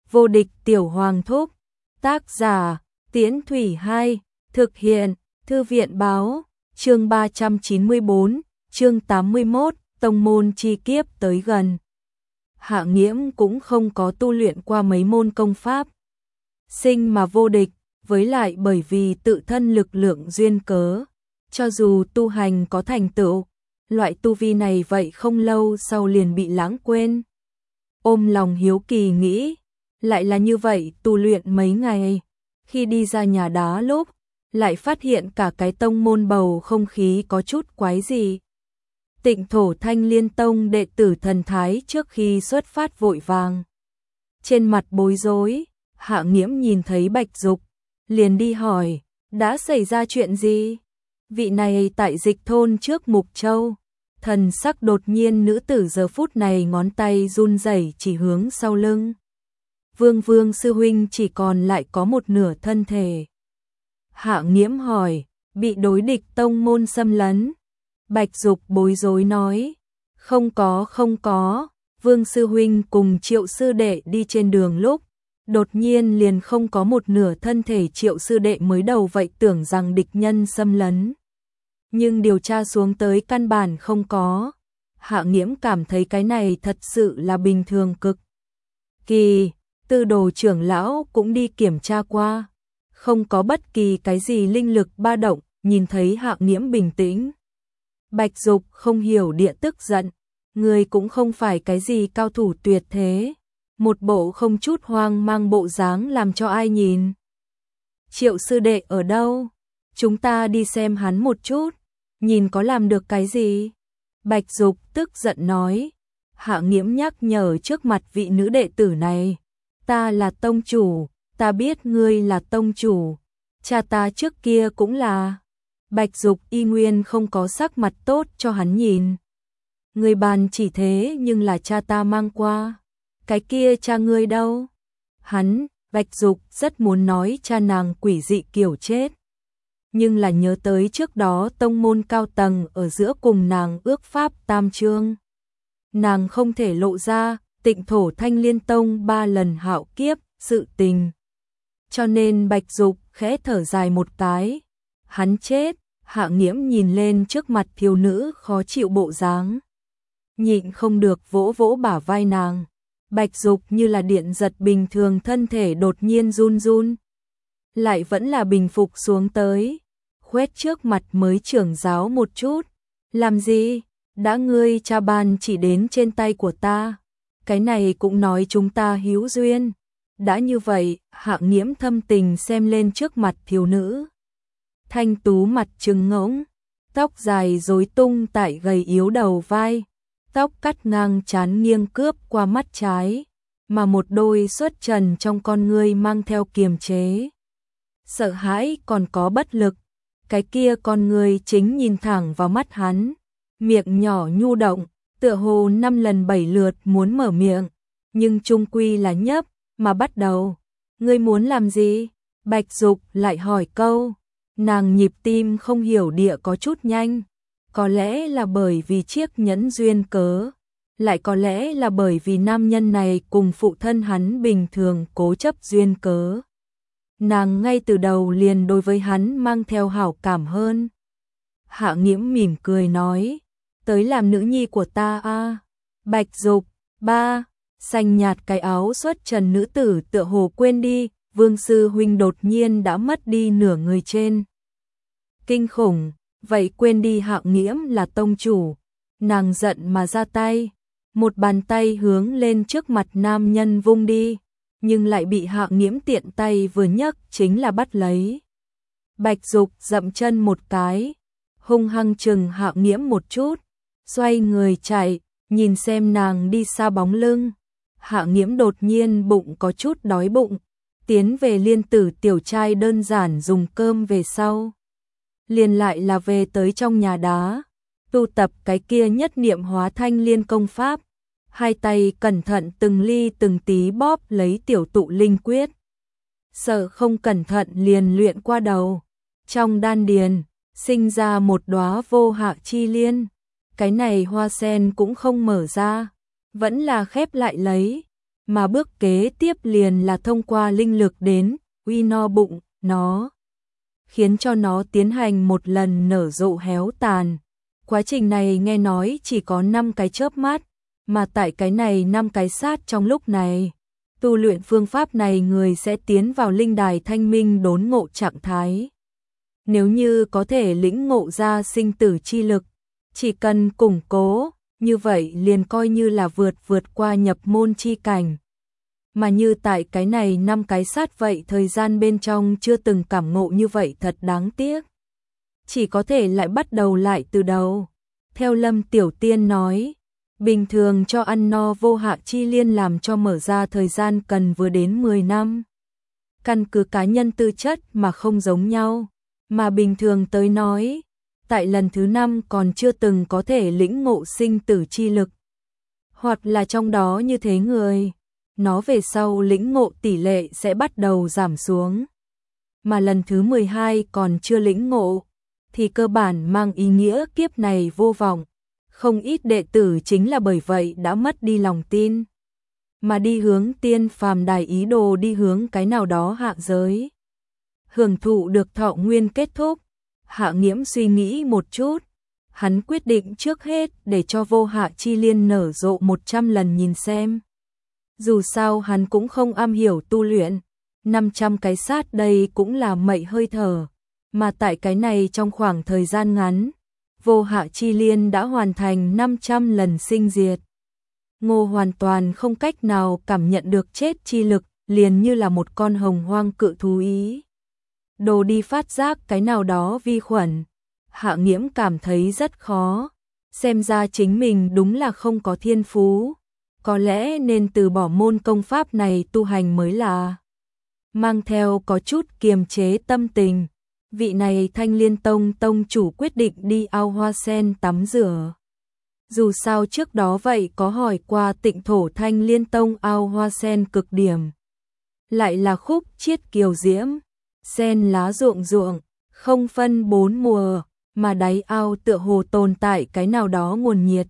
Vô địch tiểu hoàng thúc. Tác giả Tiễn Thủy 2. Thực hiện Thư viện báo. Chương 394, chương 81, tông môn chi kiếp tới gần. Hạ Nghiễm cũng không có tu luyện qua mấy môn công pháp. Sinh mà vô địch, với lại bởi vì tự thân lực lượng duyên cớ, cho dù tu hành có thành tựu, loại tu vi này vậy không lâu sau liền bị lãng quên. Ôm lòng hiếu kỳ nghĩ, lại là như vậy tu luyện mấy ngày, khi đi ra nhà đá lúc, lại phát hiện cả cái tông môn bầu không khí có chút quái gì. Tịnh Thổ Thanh Liên Tông đệ tử thần thái trước khi xuất phát vội vàng. Trên mặt bối rối, Hạ Nghiễm nhìn thấy Bạch Dục, liền đi hỏi, đã xảy ra chuyện gì? Vị này tại Dịch thôn trước Mục Châu. Thần sắc đột nhiên nữ tử giờ phút này ngón tay run rẩy chỉ hướng sau lưng. Vương sư huynh chỉ còn lại có một nửa thân thể. Hạ Nghiễm hỏi, bị đối địch tông môn xâm lấn. Bạch Dục bối rối nói, không có, Vương sư huynh cùng Triệu sư đệ đi trên đường lúc, đột nhiên liền không có một nửa thân thể. Triệu sư đệ mới đầu vậy tưởng rằng địch nhân xâm lấn, nhưng điều tra xuống tới căn bản không có. Hạ Nghiễm cảm thấy cái này thật sự là bình thường cực kỳ. Tư đồ trưởng lão cũng đi kiểm tra qua, không có bất kỳ cái gì linh lực ba động. Nhìn thấy Hạ Nghiễm bình tĩnh, Bạch Dục không hiểu địa tức giận, người cũng không phải cái gì cao thủ tuyệt thế, một bộ không chút hoang mang bộ dáng làm cho ai nhìn. Triệu sư đệ ở đâu? Chúng ta đi xem hắn một chút, nhìn có làm được cái gì? Bạch Dục tức giận nói. Hạ Nghiễm nhắc nhở trước mặt vị nữ đệ tử này, ta là tông chủ, ta biết ngươi là tông chủ, cha ta trước kia cũng là. Bạch Dục y nguyên không có sắc mặt tốt cho hắn nhìn. Người bàn chỉ thế nhưng là cha ta mang qua. Cái kia cha ngươi đâu? Hắn, Bạch Dục rất muốn nói cha nàng quỷ dị kiểu chết. Nhưng là nhớ tới trước đó tông môn cao tầng ở giữa cùng nàng ước pháp tam chương. Nàng không thể lộ ra Tịnh Thổ Thanh Liên Tông 3 lần hạo kiếp sự tình. Cho nên Bạch Dục khẽ thở dài một cái. Hắn chết. Hạ Nghiễm nhìn lên trước mặt thiếu nữ khó chịu bộ dáng, nhịn không được vỗ vỗ bả vai nàng. Bạch Dục như là điện giật bình thường, thân thể đột nhiên run run, lại vẫn là bình phục xuống tới, khoét trước mặt mới trưởng giáo một chút. Làm gì? Đã ngươi cha ban chỉ đến trên tay của ta, cái này cũng nói chúng ta hữu duyên. Đã như vậy, Hạ Nghiễm thâm tình xem lên trước mặt thiếu nữ. Thanh tú mặt trừng ngỗng, tóc dài rối tung tại gầy yếu đầu vai, tóc cắt ngang trán nghiêng cướp qua mắt trái, mà một đôi xuất trần trong con ngươi mang theo kiềm chế, sợ hãi còn có bất lực. Cái kia con ngươi chính nhìn thẳng vào mắt hắn, miệng nhỏ nhu động, tựa hồ 5 lần 7 lượt muốn mở miệng, nhưng chung quy là nhấp mà bắt đầu. Ngươi muốn làm gì? Bạch Dục lại hỏi câu. Nàng nhịp tim không hiểu địa có chút nhanh, có lẽ là bởi vì chiếc nhẫn duyên cớ, lại có lẽ là bởi vì nam nhân này cùng phụ thân hắn bình thường cố chấp duyên cớ. Nàng ngay từ đầu liền đối với hắn mang theo hảo cảm hơn. Hạ Nghiễm mỉm cười nói, tới làm nữ nhi của ta a. Bạch Dục, ba, xanh nhạt cái áo xuất trần nữ tử tựa hồ quên đi. Vương sư huynh đột nhiên đã mất đi nửa người trên. Kinh khủng, vậy quên đi Hạ Nghiễm là tông chủ. Nàng giận mà ra tay, một bàn tay hướng lên trước mặt nam nhân vung đi, nhưng lại bị Hạ Nghiễm tiện tay vừa nhấc chính là bắt lấy. Bạch Dục dậm chân một cái, hung hăng chừng Hạ Nghiễm một chút, xoay người chạy, nhìn xem nàng đi xa bóng lưng. Hạ Nghiễm đột nhiên bụng có chút đói bụng, tiến về Liên Tử tiểu trai đơn giản dùng cơm về sau, liền lại là về tới trong nhà đá, tu tập cái kia nhất niệm hóa thanh liên công pháp, hai tay cẩn thận từng ly từng tí bóp lấy tiểu tụ linh quyết, sợ không cẩn thận liền luyện qua đầu, trong đan điền sinh ra một đóa vô hạ chi liên, cái này hoa sen cũng không mở ra, vẫn là khép lại lấy, mà bước kế tiếp liền là thông qua linh lực đến uy no bụng nó, khiến cho nó tiến hành một lần nở rộ héo tàn. Quá trình này nghe nói chỉ có 5 cái chớp mắt, mà tại cái này 5 cái sát trong lúc này, tu luyện phương pháp này người sẽ tiến vào linh đài thanh minh đốn ngộ trạng thái. Nếu như có thể lĩnh ngộ ra sinh tử chi lực, chỉ cần củng cố, như vậy liền coi như là vượt qua nhập môn chi cảnh. Mà như tại cái này 5 cái sát vậy thời gian bên trong chưa từng cảm ngộ như vậy thật đáng tiếc. Chỉ có thể lại bắt đầu lại từ đầu. Theo Lâm Tiểu Tiên nói, bình thường cho ăn no vô hạ chi liên làm cho mở ra thời gian cần vừa đến 10 năm. Căn cứ cá nhân tư chất mà không giống nhau, mà bình thường tới nói, tại lần thứ 5 còn chưa từng có thể lĩnh ngộ sinh tử chi lực. Hoặc là trong đó như thế người, nó về sau lĩnh ngộ tỷ lệ sẽ bắt đầu giảm xuống. Mà lần thứ 12 còn chưa lĩnh ngộ, thì cơ bản mang ý nghĩa kiếp này vô vọng. Không ít đệ tử chính là bởi vậy đã mất đi lòng tin, mà đi hướng tiên phàm đài ý đồ đi hướng cái nào đó hạ giới. Hưởng thụ được thọ nguyên kết thúc, Hạ Nghiễm suy nghĩ một chút, hắn quyết định trước hết để cho vô hạ chi liên nở rộ 100 lần nhìn xem. Dù sao hắn cũng không am hiểu tu luyện, 500 cái sát đây cũng là mệnh hơi thở, mà tại cái này trong khoảng thời gian ngắn, vô hạ chi liên đã hoàn thành 500 lần sinh diệt. Ngô hoàn toàn không cách nào cảm nhận được chết chi lực, liền như là một con hồng hoang cự thú ý đồ đi phát giác cái nào đó vi khuẩn. Hạ Nghiễm cảm thấy rất khó, xem ra chính mình đúng là không có thiên phú, có lẽ nên từ bỏ môn công pháp này tu hành mới là. Mang theo có chút kiềm chế tâm tình, vị này Thanh Liên Tông tông chủ quyết định đi ao hoa sen tắm rửa. Dù sao trước đó vậy có hỏi qua Tịnh thổ Thanh Liên Tông ao hoa sen cực điểm. Lại là khúc chiết kiều diễm, sen lá ruộng ruộng, không phân 4 mùa, mà đáy ao tựa hồ tồn tại cái nào đó nguồn nhiệt.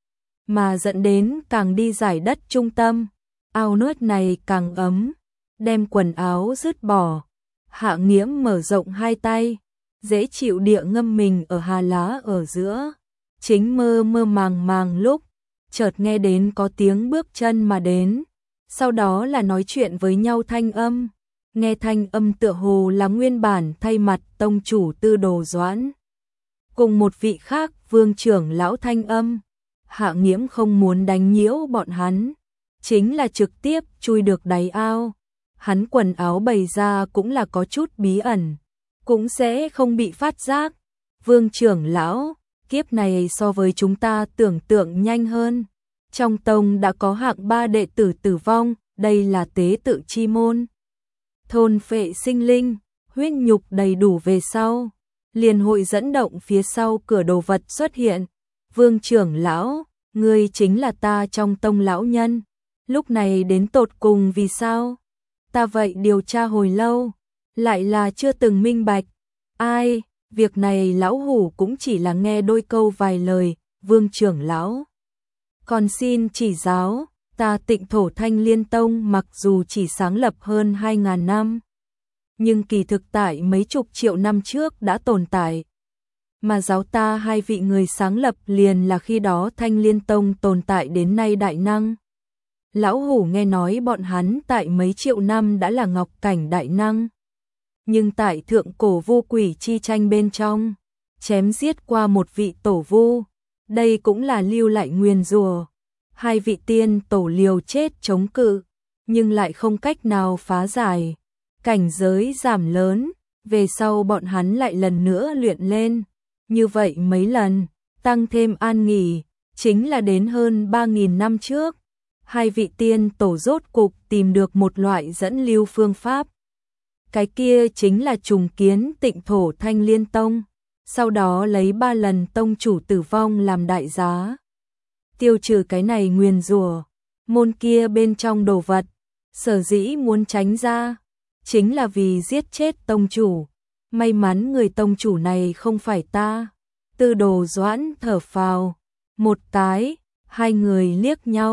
Mà dẫn đến càng đi giải đất trung tâm, ao nước này càng ấm, đem quần áo dứt bỏ. Hạ Nghiễm mở rộng hai tay, dễ chịu địa ngâm mình ở hà lá ở giữa. Chính mơ mơ màng màng lúc, chợt nghe đến có tiếng bước chân mà đến, sau đó là nói chuyện với nhau thanh âm. Nghe thanh âm tựa hồ là nguyên bản thay mặt tông chủ Tư Đồ Doãn. Cùng một vị khác vương trưởng lão thanh âm. Hạ Nghiễm không muốn đánh nhiễu bọn hắn, chính là trực tiếp chui được đáy ao. Hắn quần áo bày ra cũng là có chút bí ẩn, cũng sẽ không bị phát giác. Vương trưởng lão, kiếp này so với chúng ta tưởng tượng nhanh hơn. Trong tông đã có hạng 3 đệ tử tử vong, đây là tế tự chi môn. Thôn phệ sinh linh, huyết nhục đầy đủ về sau, liền hội dẫn động phía sau cửa đồ vật xuất hiện. Vương trưởng lão, ngươi chính là ta trong tông lão nhân, lúc này đến tột cùng vì sao? Ta vậy điều tra hồi lâu, lại là chưa từng minh bạch. Ai, việc này lão hủ cũng chỉ là nghe đôi câu vài lời. Vương trưởng lão, còn xin chỉ giáo. Ta Tịnh thổ Thanh Liên Tông mặc dù chỉ sáng lập hơn 2.000 năm, nhưng kỳ thực tại mấy chục triệu năm trước đã tồn tại. Mà giáo ta 2 vị người sáng lập liền là khi đó Thanh Liên Tông tồn tại đến nay đại năng. Lão hủ nghe nói bọn hắn tại mấy triệu năm đã là ngọc cảnh đại năng. Nhưng tại thượng cổ vô quỷ chi tranh bên trong, chém giết qua một vị tổ vu, đây cũng là lưu lại nguyền rủa. 2 vị tiên tổ liều chết chống cự, nhưng lại không cách nào phá giải. Cảnh giới giảm lớn, về sau bọn hắn lại lần nữa luyện lên. Như vậy mấy lần, tăng thêm an nghỉ, chính là đến hơn 3.000 năm trước. 2 vị tiên tổ rốt cục tìm được một loại dẫn lưu phương pháp. Cái kia chính là trùng kiến Tịnh thổ Thanh Liên Tông, sau đó lấy 3 lần tông chủ tử vong làm đại giá. Tiêu trừ cái này nguyền rủa, môn kia bên trong đồ vật, sở dĩ muốn tránh ra, chính là vì giết chết tông chủ. May mắn người tông chủ này không phải ta. Tư Đồ Doãn thở phào một cái, 2 người liếc nhau,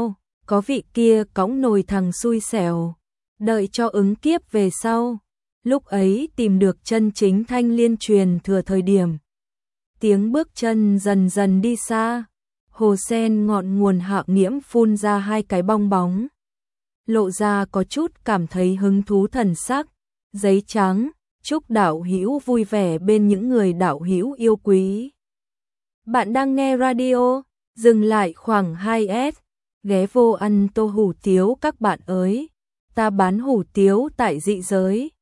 có vị kia cõng nồi thằng xui xẻo, đợi cho ứng kiếp về sau, lúc ấy tìm được chân chính Thanh Liên truyền thừa thời điểm. Tiếng bước chân dần dần đi xa, hồ sen ngọn nguồn Hạ Nghiễm phun ra hai cái bong bóng. Lộ ra có chút cảm thấy hứng thú thần sắc, giấy trắng, chúc đạo hữu vui vẻ bên những người đạo hữu yêu quý. Bạn đang nghe radio, dừng lại khoảng 2S, ghé vô ăn tô hủ tiếu các bạn ơi, ta bán hủ tiếu tại dị giới.